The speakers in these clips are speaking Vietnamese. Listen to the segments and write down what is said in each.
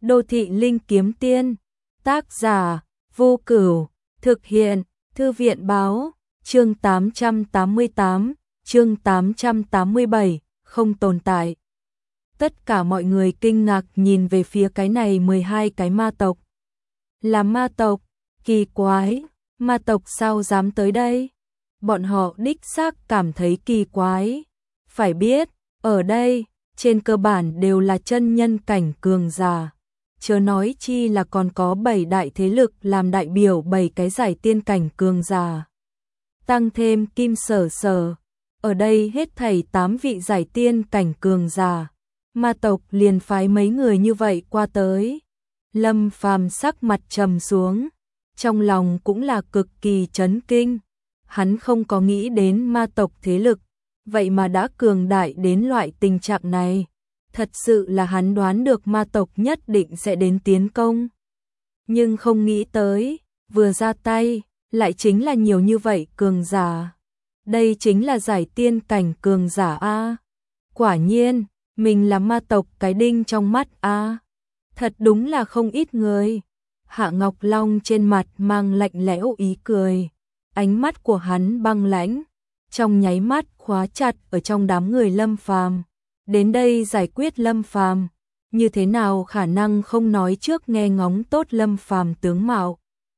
Đô thị linh kiếm tiên, tác giả, Vô Cửu, thực hiện, Thư viện báo, chương 888, chương 887, không tồn tại. Tất cả mọi người kinh ngạc nhìn về phía cái này 12 cái ma tộc. Là ma tộc, kỳ quái, ma tộc sao dám tới đây? Bọn họ đích xác cảm thấy kỳ quái. Phải biết, ở đây, trên cơ bản đều là chân nhân cảnh cường giả. Chớ nói chi là còn có 7 đại thế lực làm đại biểu 7 cái giải tiên cảnh cường giả. Tăng thêm Kim Sở Sở, ở đây hết thảy 8 vị giải tiên cảnh cường giả. Ma tộc liền phái mấy người như vậy qua tới. Lâm Phàm sắc mặt trầm xuống, trong lòng cũng là cực kỳ chấn kinh. Hắn không có nghĩ đến ma tộc thế lực, vậy mà đã cường đại đến loại tình trạng này. Thật sự là hắn đoán được ma tộc nhất định sẽ đến tiến công. Nhưng không nghĩ tới, vừa ra tay, lại chính là nhiều như vậy cường giả. Đây chính là giải tiên cảnh cường giả A. Quả nhiên, mình là ma tộc cái đinh trong mắt A. Thật đúng là không ít người. Hạ Ngọc Long trên mặt mang lạnh lẽo ý cười. Ánh mắt của hắn băng lãnh, trong nháy mắt khóa chặt ở trong đám người Lâm Phàm. Đến đây giải quyết Lâm Phàm, như thế nào khả năng không nói trước nghe ngóng tốt Lâm Phàm tướng mạo.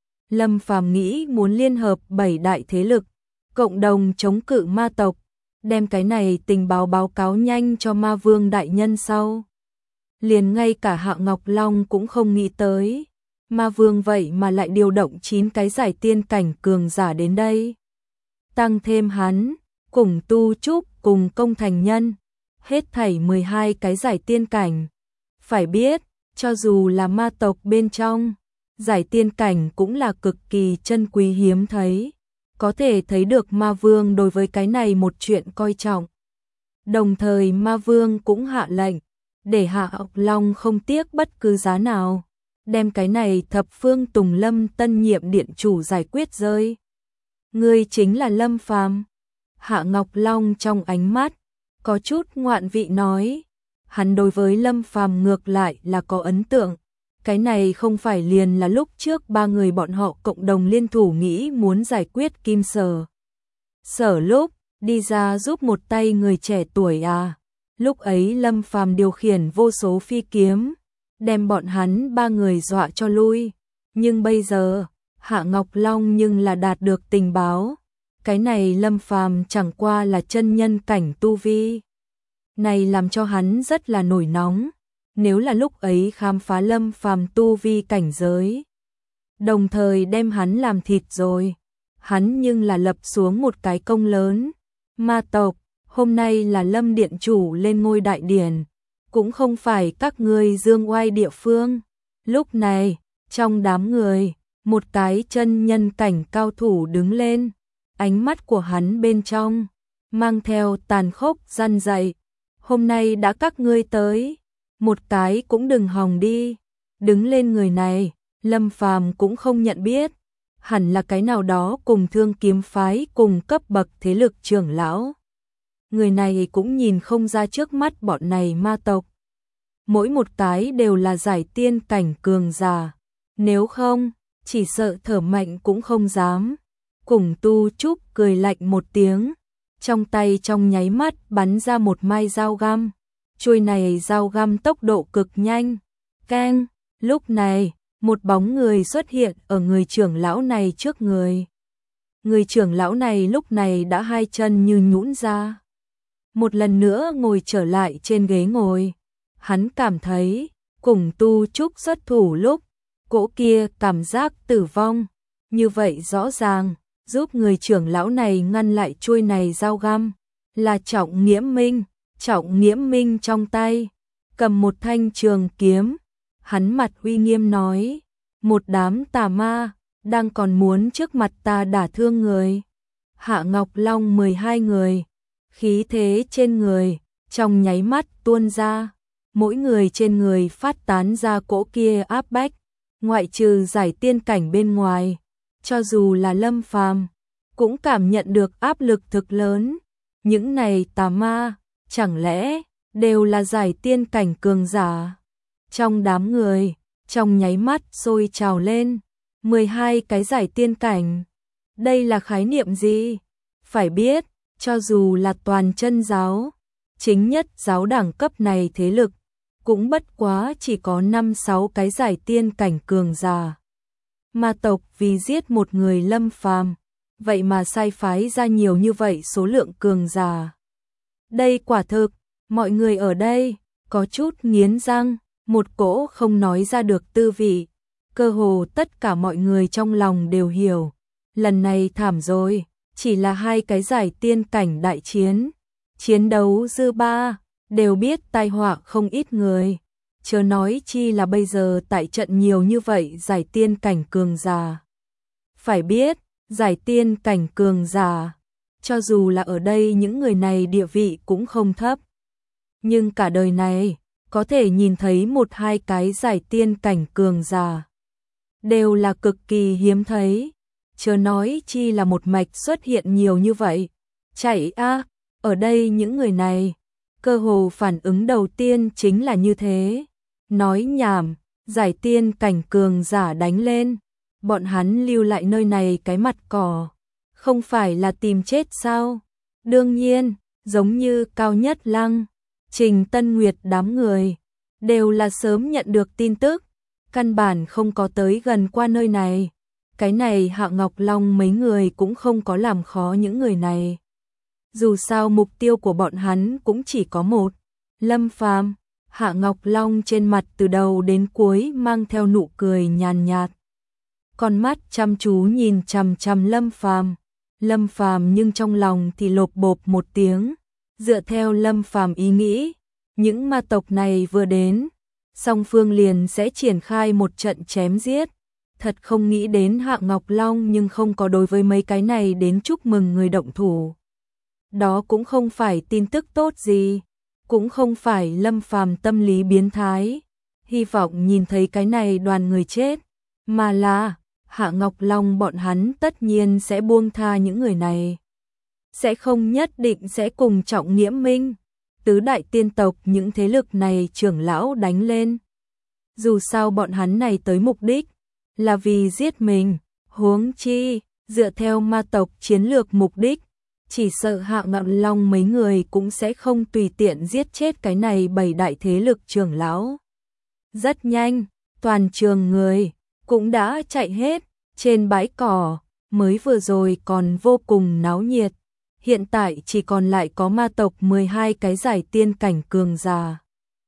Lâm Phàm nghĩ muốn liên hợp 7 đại thế lực, cộng đồng chống cự ma tộc, đem cái này tình báo báo cáo nhanh cho Ma Vương đại nhân sau. Liền ngay cả Hạ Ngọc Long cũng không nghĩ tới, Ma Vương vậy mà lại điều động 9 cái giải tiên cảnh cường giả đến đây. Tăng thêm hắn, cùng Tu Trúc cùng Công Thành Nhân, hết thảy 12 cái giải tiên cảnh. Phải biết, cho dù là ma tộc bên trong, giải tiên cảnh cũng là cực kỳ chân quý hiếm thấy. Có thể thấy được Ma Vương đối với cái này một chuyện coi trọng. Đồng thời Ma Vương cũng hạ lệnh, để Hạ Ngọc Long không tiếc bất cứ giá nào, đem cái này thập phương Tùng Lâm tân nhiệm điện chủ giải quyết rơi. Ngươi chính là Lâm Phàm. Hạ Ngọc Long trong ánh mắt có chút ngoạn vị nói, hắn đối với Lâm Phàm ngược lại là có ấn tượng. Cái này không phải liền là lúc trước 3 người bọn họ cộng đồng liên thủ nghĩ muốn giải quyết Kim Sở Sở lúc đi ra giúp một tay người trẻ tuổi à. Lúc ấy Lâm Phàm điều khiển vô số phi kiếm, đem bọn hắn 3 người dọa cho lui. Nhưng bây giờ, Hạ Ngọc Long nhưng là đạt được tình báo. Cái này Lâm Phàm chẳng qua là chân nhân cảnh tu vi. Này làm cho hắn rất là nổi nóng. Nếu là lúc ấy khám phá Lâm Phàm tu vi cảnh giới, đồng thời đem hắn làm thịt rồi, hắn nhưng là lập xuống một cái công lớn. Ma tộc, hôm nay là Lâm điện chủ lên ngôi đại điển, cũng không phải các ngươi dương oai địa phương. Lúc này, trong đám người, một cái chân nhân cảnh cao thủ đứng lên, ánh mắt của hắn bên trong mang theo tàn khốc răn dạy. Hôm nay đã các ngươi tới, một cái cũng đừng hòng đi. Đứng lên người này, Lâm Phàm cũng không nhận biết, hẳn là cái nào đó cùng Thương Kiếm phái cùng cấp bậc thế lực trưởng lão. Người này cũng nhìn không ra trước mắt bọn này ma tộc. Mỗi một cái đều là giải tiên cảnh cường giả, nếu không, chỉ sợ thở mạnh cũng không dám. Cùng Tu Trúc cười lạnh một tiếng, trong tay trong nháy mắt bắn ra một mai dao găm. Chuôi này dao găm tốc độ cực nhanh. Keng, lúc này, một bóng người xuất hiện ở người trưởng lão này trước người. Người trưởng lão này lúc này đã hai chân như nhũn ra. Một lần nữa ngồi trở lại trên ghế ngồi. Hắn cảm thấy, cùng Tu Trúc xuất thủ lúc, cỗ kia cảm giác tử vong. Như vậy rõ ràng, giúp người trưởng lão này ngăn lại chuôi này dao găm, là Trọng Nghiễm Minh. Trọng Nghiễm Minh trong tay cầm một thanh trường kiếm, hắn mặt uy nghiêm nói, một đám tà ma đang còn muốn trước mặt ta đả thương người. Hạ Ngọc Long 12 người, khí thế trên người trong nháy mắt tuôn ra, mỗi người trên người phát tán ra cỗ kia áp bách, ngoại trừ giải tiên cảnh bên ngoài, cho dù là Lâm Phàm cũng cảm nhận được áp lực thực lớn. Những này tà ma chẳng lẽ đều là giải tiên cảnh cường giả? Trong đám người, trong nháy mắt sôi trào lên, 12 cái giải tiên cảnh. Đây là khái niệm gì? Phải biết, cho dù là toàn chân giáo, chính nhất giáo đẳng cấp này thế lực, cũng bất quá chỉ có 5-6 cái giải tiên cảnh cường giả. Ma tộc vì giết một người Lâm Phàm, vậy mà sai phái ra nhiều như vậy số lượng cường giả. Đây quả thực, mọi người ở đây có chút nghiến răng, một cỗ không nói ra được tư vị. Cơ hồ tất cả mọi người trong lòng đều hiểu, lần này thảm rồi, chỉ là 2 cái giải tiên cảnh đại chiến, chiến đấu dư ba, đều biết tai họa không ít người. Chớ nói chi là bây giờ tại trận nhiều như vậy giải tiên cảnh cường giả. Phải biết, giải tiên cảnh cường giả, cho dù là ở đây những người này địa vị cũng không thấp. Nhưng cả đời này, có thể nhìn thấy 1-2 cái giải tiên cảnh cường giả, đều là cực kỳ hiếm thấy. Chớ nói chi là một mạch xuất hiện nhiều như vậy. Chạy a, ở đây những người này, cơ hồ phản ứng đầu tiên chính là như thế. Nói nhảm, giải tiên cảnh cường giả đánh lên, bọn hắn lưu lại nơi này cái mặt cỏ, không phải là tìm chết sao? Đương nhiên, giống như Cao Nhất Lăng, Trình Tân Nguyệt đám người, đều là sớm nhận được tin tức, căn bản không có tới gần qua nơi này. Cái này Hạ Ngọc Long mấy người cũng không có làm khó những người này. Dù sao mục tiêu của bọn hắn cũng chỉ có một, Lâm Phàm. Hạ Ngọc Long trên mặt từ đầu đến cuối mang theo nụ cười nhàn nhạt. Con mắt chăm chú nhìn chằm chằm Lâm Phàm. Lâm Phàm nhưng trong lòng thì lộp bộp một tiếng. Dựa theo Lâm Phàm ý nghĩ, những ma tộc này vừa đến, song phương liền sẽ triển khai một trận chém giết. Thật không nghĩ đến Hạ Ngọc Long nhưng không có đối với mấy cái này đến chúc mừng người động thủ. Đó cũng không phải tin tức tốt gì, cũng không phải Lâm Phàm tâm lý biến thái, hy vọng nhìn thấy cái này đoàn người chết, mà là Hạ Ngọc Long bọn hắn tất nhiên sẽ buông tha những người này. Sẽ không nhất định sẽ cùng Trọng Nghiễm Minh, tứ đại tiên tộc những thế lực này trưởng lão đánh lên. Dù sao bọn hắn này tới mục đích là vì giết mình, huống chi, dựa theo ma tộc chiến lược mục đích, chỉ sợ Hạ Ngọc Long mấy người cũng sẽ không tùy tiện giết chết cái này 7 đại thế lực trưởng lão. Rất nhanh, toàn trường người cũng đã chạy hết, trên bãi cỏ, mới vừa rồi còn vô cùng náo nhiệt, hiện tại chỉ còn lại có ma tộc 12 cái giải tiên cảnh cường giả.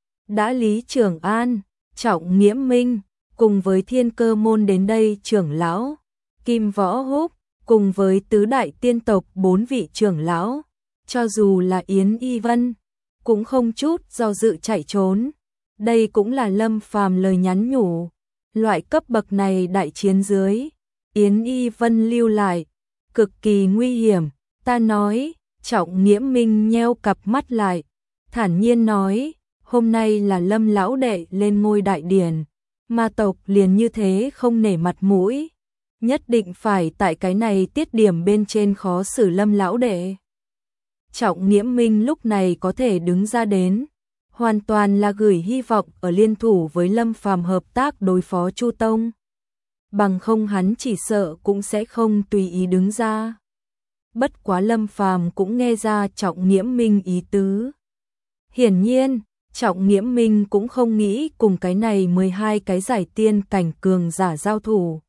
Đã Lý Trường An, Trọng Nghiễm Minh, cùng với Thiên Cơ môn đến đây trưởng lão, Kim Võ Húc, cùng với tứ đại tiên tộc 4 vị trưởng lão, cho dù là Yến Y Vân, cũng không chút do dự chạy trốn. Đây cũng là Lâm Phàm lời nhắn nhủ, loại cấp bậc này đại chiến dưới, Yến Y Vân lưu lại, cực kỳ nguy hiểm. Ta nói, Trọng Nghiễm Minh nheo cặp mắt lại, thản nhiên nói, hôm nay là Lâm lão đệ lên ngôi đại điển, ma tộc liền như thế không nể mặt mũi, nhất định phải tại cái này tiết điểm bên trên khó xử Lâm lão đệ. Trọng Nghiễm Minh lúc này có thể đứng ra đến, hoàn toàn là gửi hy vọng ở liên thủ với Lâm Phàm hợp tác đối phó Chu Tông. Bằng không hắn chỉ sợ cũng sẽ không tùy ý đứng ra. Bất quá Lâm Phàm cũng nghe ra Trọng Nghiễm Minh ý tứ. Hiển nhiên, Trọng Nghiễm Minh cũng không nghĩ cùng cái này 12 cái giải tiên cảnh cường giả giao thủ.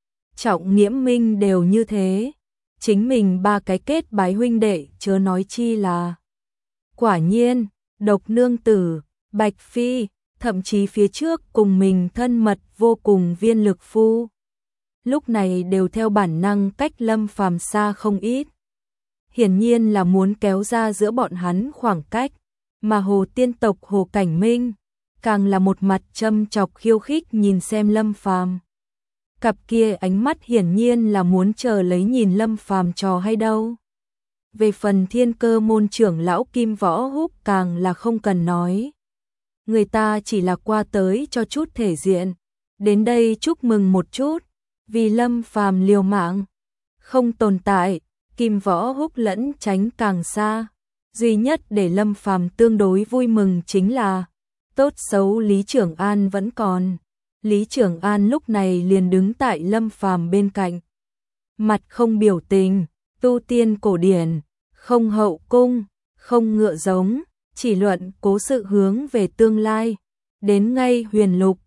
Trọng Nghiễm Minh đều như thế, chính mình 3 cái kết bái huynh đệ chớ nói chi là. Quả nhiên, Độc Nương Tử, Bạch Phi, thậm chí phía trước cùng mình thân mật vô cùng Viên Lực Phu, lúc này đều theo bản năng cách Lâm Phàm xa không ít. Hiển nhiên là muốn kéo ra giữa bọn hắn khoảng cách, mà Hồ Tiên tộc Hồ Cảnh Minh càng là một mặt châm chọc khiêu khích nhìn xem Lâm Phàm. Cặp kia ánh mắt hiển nhiên là muốn chờ lấy nhìn Lâm Phàm trò hay đâu. Về phần Thiên Cơ môn trưởng lão Kim Võ Húc càng là không cần nói. Người ta chỉ là qua tới cho chút thể diện, đến đây chúc mừng một chút, vì Lâm Phàm liều mạng, không tồn tại. Kim Võ Húc lẫn tránh càng xa, duy nhất để Lâm Phàm tương đối vui mừng chính là tốt xấu Lý Trường An vẫn còn. Lý Trường An lúc này liền đứng tại Lâm Phàm bên cạnh. Mặt không biểu tình, tu tiên cổ điển, không hậu cung, không ngựa giống, chỉ luận cố sự hướng về tương lai. Đến ngay Huyền Lục,